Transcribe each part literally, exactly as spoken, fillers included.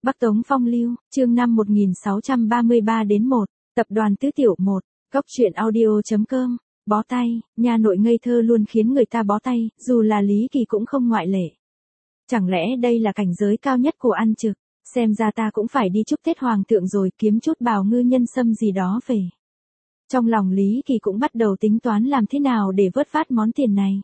Bắc Tống Phong Lưu, chương năm một nghìn sáu trăm ba mươi ba đến một, tập đoàn Tứ Tiểu một, Cốc truyện audio.com, bó tay, nha nội ngây thơ luôn khiến người ta bó tay, dù là Lý Kỳ cũng không ngoại lệ. Chẳng lẽ đây là cảnh giới cao nhất của ăn trực, xem ra ta cũng phải đi chúc Tết Hoàng thượng rồi kiếm chút bào ngư nhân sâm gì đó về. Trong lòng Lý Kỳ cũng bắt đầu tính toán làm thế nào để vớt vát món tiền này.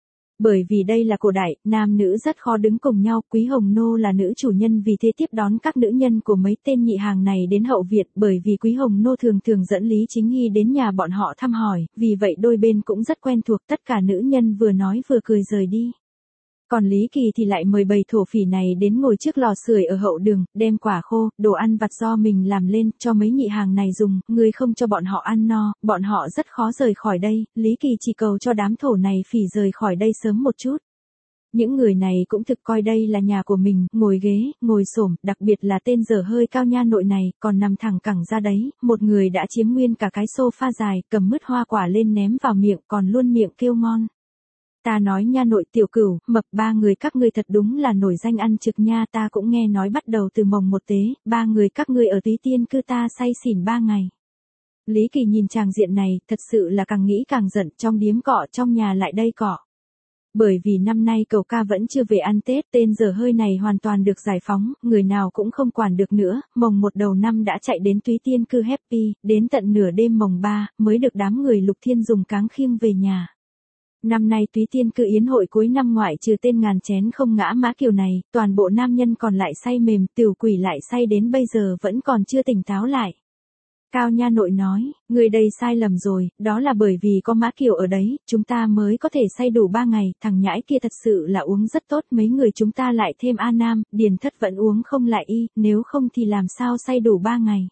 Bởi vì đây là cổ đại, nam nữ rất khó đứng cùng nhau, Quý Hồng Nô là nữ chủ nhân vì thế tiếp đón các nữ nhân của mấy tên nhị hàng này đến hậu viện, bởi vì Quý Hồng Nô thường thường dẫn Lý Chính Nghi đến nhà bọn họ thăm hỏi, vì vậy đôi bên cũng rất quen thuộc, tất cả nữ nhân vừa nói vừa cười rời đi. Còn Lý Kỳ thì lại mời bầy thổ phỉ này đến ngồi trước lò sưởi ở hậu đường, đem quả khô, đồ ăn vặt do mình làm lên, cho mấy nhị hàng này dùng, người không cho bọn họ ăn no, bọn họ rất khó rời khỏi đây, Lý Kỳ chỉ cầu cho đám thổ này phỉ rời khỏi đây sớm một chút. Những người này cũng thực coi đây là nhà của mình, ngồi ghế, ngồi xổm, đặc biệt là tên dở hơi cao nha nội này, còn nằm thẳng cẳng ra đấy, một người đã chiếm nguyên cả cái sofa dài, cầm mứt hoa quả lên ném vào miệng, còn luôn miệng kêu ngon. Ta nói nha nội Tiểu Cửu, Mập, ba người các ngươi thật đúng là nổi danh ăn trực nha, ta cũng nghe nói bắt đầu từ mồng một tế, ba người các ngươi ở Túy Tiên cư ta say xỉn ba ngày. Lý Kỳ nhìn tràng diện này, thật sự là càng nghĩ càng giận, trong điếm cọ trong nhà lại đây cọ. Bởi vì năm nay cậu ca vẫn chưa về ăn Tết, tên dở hơi này hoàn toàn được giải phóng, người nào cũng không quản được nữa, mồng một đầu năm đã chạy đến Túy Tiên cư happy, đến tận nửa đêm mồng ba, mới được đám người Lục Thiên dùng cáng khiêng về nhà. Năm nay Túy Tiên cư yến hội cuối năm ngoại trừ tên ngàn chén không ngã Mã Kiều này, toàn bộ nam nhân còn lại say mềm, Tiểu Quỷ lại say đến bây giờ vẫn còn chưa tỉnh táo lại. Cao nha nội nói, người đây sai lầm rồi, đó là bởi vì có Mã Kiều ở đấy, chúng ta mới có thể say đủ ba ngày, thằng nhãi kia thật sự là uống rất tốt, mấy người chúng ta lại thêm A Nam, Điền Thất vẫn uống không lại y, nếu không thì làm sao say đủ ba ngày.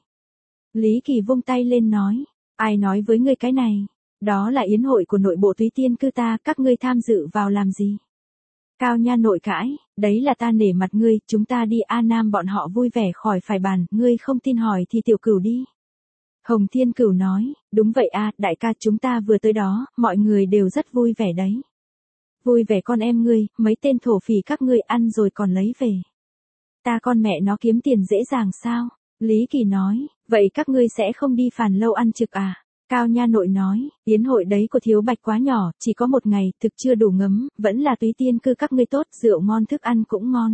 Lý Kỳ vung tay lên nói, ai nói với ngươi cái này? Đó là yến hội của nội bộ Túy Tiên cư ta, các ngươi tham dự vào làm gì? Cao nha nội cãi, đấy là ta nể mặt ngươi, chúng ta đi A Nam bọn họ vui vẻ khỏi phải bàn, ngươi không tin hỏi thì Tiểu Cửu đi. Hồng Thiên Cửu nói, đúng vậy a, đại ca chúng ta vừa tới đó, mọi người đều rất vui vẻ đấy. Vui vẻ con em ngươi, mấy tên thổ phỉ các ngươi ăn rồi còn lấy về. Ta con mẹ nó kiếm tiền dễ dàng sao? Lý Kỳ nói, vậy các ngươi sẽ không đi phàn lâu ăn trực à? Cao nha nội nói, yến hội đấy của Thiếu Bạch quá nhỏ, chỉ có một ngày, thực chưa đủ ngấm, vẫn là Túy Tiên cư các ngươi tốt, rượu ngon thức ăn cũng ngon.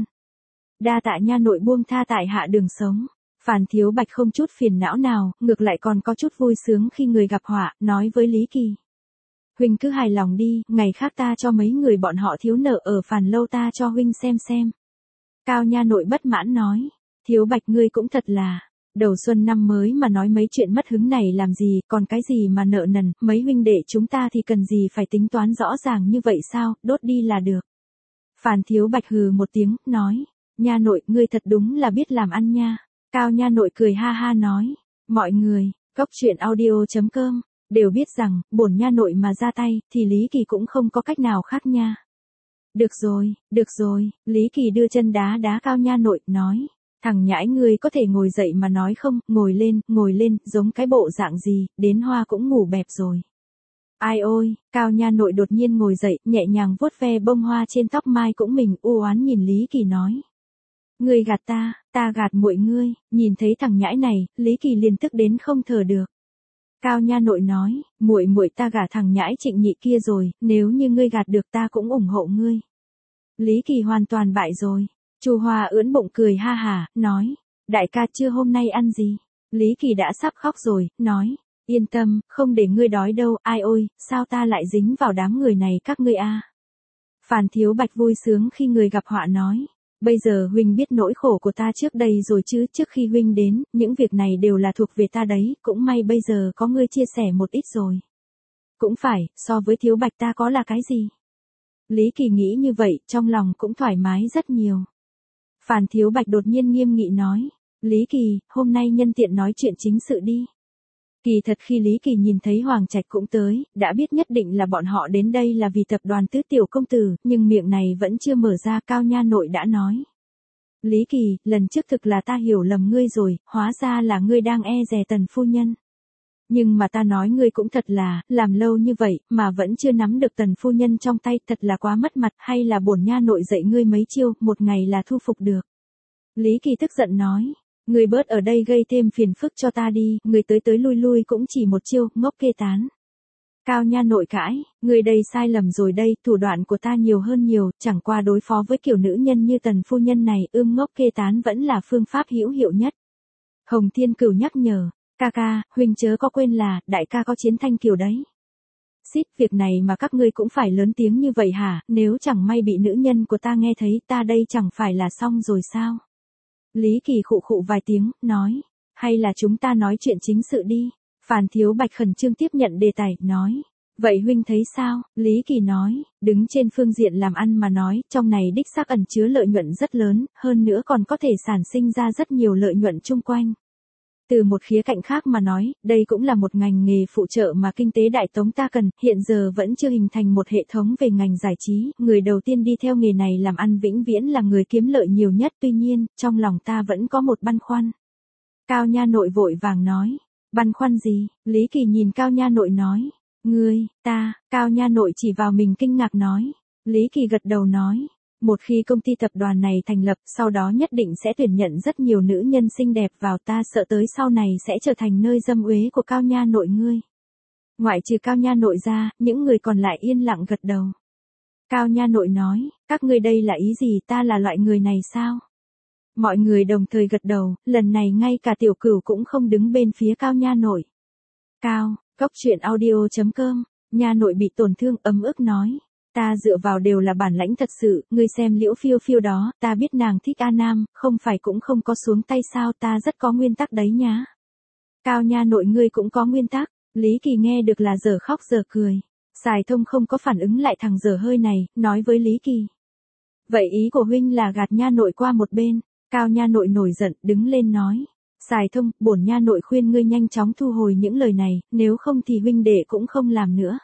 Đa tạ nha nội buông tha tại hạ đường sống. Phàn Thiếu Bạch không chút phiền não nào, ngược lại còn có chút vui sướng khi người gặp họa, nói với Lý Kỳ. Huynh cứ hài lòng đi, ngày khác ta cho mấy người bọn họ thiếu nợ ở phàn lâu ta cho huynh xem xem. Cao nha nội bất mãn nói, Thiếu Bạch ngươi cũng thật là... Đầu xuân năm mới mà nói mấy chuyện mất hứng này làm gì, còn cái gì mà nợ nần, mấy huynh đệ chúng ta thì cần gì phải tính toán rõ ràng như vậy sao, đốt đi là được. Phàn Thiếu Bạch hừ một tiếng, nói, nha nội, ngươi thật đúng là biết làm ăn nha. Cao nha nội cười ha ha nói, mọi người, Cốc truyện audio.com, đều biết rằng, bổn nha nội mà ra tay, thì Lý Kỳ cũng không có cách nào khác nha. Được rồi, được rồi, Lý Kỳ đưa chân đá đá Cao nha nội, nói. Thằng nhãi ngươi có thể ngồi dậy mà nói không, ngồi lên, ngồi lên, giống cái bộ dạng gì, đến hoa cũng ngủ bẹp rồi. Ai ôi, Cao nha nội đột nhiên ngồi dậy, nhẹ nhàng vuốt ve bông hoa trên tóc mai cũng mình, u oán nhìn Lý Kỳ nói. Ngươi gạt ta, ta gạt muội ngươi, nhìn thấy thằng nhãi này, Lý Kỳ liền tức đến không thở được. Cao nha nội nói, muội muội ta gả thằng nhãi Trịnh Nhị kia rồi, nếu như ngươi gạt được ta cũng ủng hộ ngươi. Lý Kỳ hoàn toàn bại rồi. Chu Hoa ưỡn bụng cười ha hả, nói, đại ca chưa hôm nay ăn gì? Lý Kỳ đã sắp khóc rồi, nói, yên tâm, không để ngươi đói đâu, ai ôi, sao ta lại dính vào đám người này các ngươi a? Phàn Thiếu Bạch vui sướng khi người gặp họa nói, bây giờ huynh biết nỗi khổ của ta trước đây rồi chứ, trước khi huynh đến, những việc này đều là thuộc về ta đấy, cũng may bây giờ có ngươi chia sẻ một ít rồi. Cũng phải, so với Thiếu Bạch ta có là cái gì? Lý Kỳ nghĩ như vậy, trong lòng cũng thoải mái rất nhiều. Phàn Thiếu Bạch đột nhiên nghiêm nghị nói, Lý Kỳ, hôm nay nhân tiện nói chuyện chính sự đi. Kỳ thật khi Lý Kỳ nhìn thấy Hoàng Trạch cũng tới, đã biết nhất định là bọn họ đến đây là vì tập đoàn Tứ Tiểu công tử, nhưng miệng này vẫn chưa mở ra. Cao nha nội đã nói. Lý Kỳ, lần trước thực là ta hiểu lầm ngươi rồi, hóa ra là ngươi đang e dè Tần phu nhân. Nhưng mà ta nói ngươi cũng thật là, làm lâu như vậy, mà vẫn chưa nắm được Tần phu nhân trong tay, thật là quá mất mặt, hay là bổn nha nội dạy ngươi mấy chiêu, một ngày là thu phục được. Lý Kỳ tức giận nói. Người bớt ở đây gây thêm phiền phức cho ta đi, người tới tới lui lui cũng chỉ một chiêu, ngốc kê tán. Cao Nha Nội cãi, người đây sai lầm rồi đây, thủ đoạn của ta nhiều hơn nhiều, chẳng qua đối phó với kiểu nữ nhân như tần phu nhân này, ưm ngốc kê tán vẫn là phương pháp hữu hiệu nhất. Hồng Thiên Cửu nhắc nhở, ca ca, huynh chớ có quên là, đại ca có chiến thanh kiều đấy. Xít, việc này mà các ngươi cũng phải lớn tiếng như vậy hả, nếu chẳng may bị nữ nhân của ta nghe thấy, ta đây chẳng phải là xong rồi sao? Lý Kỳ khụ khụ vài tiếng, nói, hay là chúng ta nói chuyện chính sự đi. Phàn Thiếu Bạch khẩn trương tiếp nhận đề tài, nói, vậy huynh thấy sao? Lý Kỳ nói, đứng trên phương diện làm ăn mà nói, trong này đích xác ẩn chứa lợi nhuận rất lớn, hơn nữa còn có thể sản sinh ra rất nhiều lợi nhuận chung quanh. Từ một khía cạnh khác mà nói, đây cũng là một ngành nghề phụ trợ mà kinh tế Đại Tống ta cần, hiện giờ vẫn chưa hình thành một hệ thống về ngành giải trí, người đầu tiên đi theo nghề này làm ăn vĩnh viễn là người kiếm lợi nhiều nhất, tuy nhiên, trong lòng ta vẫn có một băn khoăn. Cao Nha Nội vội vàng nói, băn khoăn gì? Lý Kỳ nhìn Cao Nha Nội nói, ngươi, ta, Cao Nha Nội chỉ vào mình kinh ngạc nói, Lý Kỳ gật đầu nói. Một khi công ty tập đoàn này thành lập, sau đó nhất định sẽ tuyển nhận rất nhiều nữ nhân xinh đẹp vào, ta sợ tới sau này sẽ trở thành nơi dâm uế của Cao Nha Nội ngươi. Ngoại trừ Cao Nha Nội ra, những người còn lại yên lặng gật đầu. Cao Nha Nội nói, các ngươi đây là ý gì, ta là loại người này sao? Mọi người đồng thời gật đầu, lần này ngay cả Tiểu Cửu cũng không đứng bên phía Cao Nha Nội. Cao, Cốc Truyện Audio chấm com, Nha Nội bị tổn thương ấm ức nói. Ta dựa vào đều là bản lãnh thật sự, ngươi xem Liễu Phiêu Phiêu đó, ta biết nàng thích A Nam, không phải cũng không có xuống tay sao, ta rất có nguyên tắc đấy nhá. Cao Nha Nội ngươi cũng có nguyên tắc, Lý Kỳ nghe được là giờ khóc giờ cười. Sài Thông không có phản ứng lại thằng dở hơi này, nói với Lý Kỳ. Vậy ý của huynh là gạt Nha Nội qua một bên, Cao Nha Nội nổi giận, đứng lên nói. Sài Thông, bổn Nha Nội khuyên ngươi nhanh chóng thu hồi những lời này, nếu không thì huynh đệ cũng không làm nữa.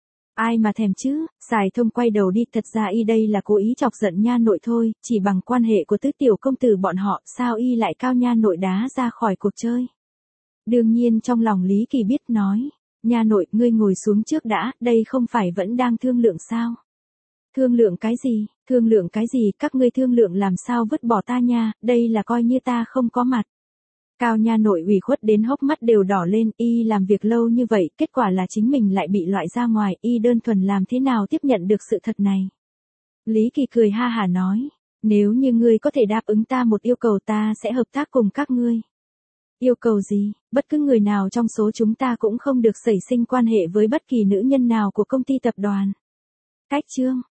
Ai mà thèm chứ, Sài Thông quay đầu đi, thật ra y đây là cố ý chọc giận Nha Nội thôi, chỉ bằng quan hệ của tứ tiểu công tử bọn họ, sao y lại Cao Nha Nội đá ra khỏi cuộc chơi. Đương nhiên trong lòng Lý Kỳ biết nói, Nha Nội, ngươi ngồi xuống trước đã, đây không phải vẫn đang thương lượng sao? Thương lượng cái gì, thương lượng cái gì, các ngươi thương lượng làm sao vứt bỏ ta nha, đây là coi như ta không có mặt. Cao Nha Nội ủy khuất đến hốc mắt đều đỏ lên, y làm việc lâu như vậy, kết quả là chính mình lại bị loại ra ngoài, y đơn thuần làm thế nào tiếp nhận được sự thật này. Lý Kỳ cười ha hả nói, nếu như ngươi có thể đáp ứng ta một yêu cầu ta sẽ hợp tác cùng các ngươi. Yêu cầu gì, bất cứ người nào trong số chúng ta cũng không được xảy sinh quan hệ với bất kỳ nữ nhân nào của công ty tập đoàn. Cách chương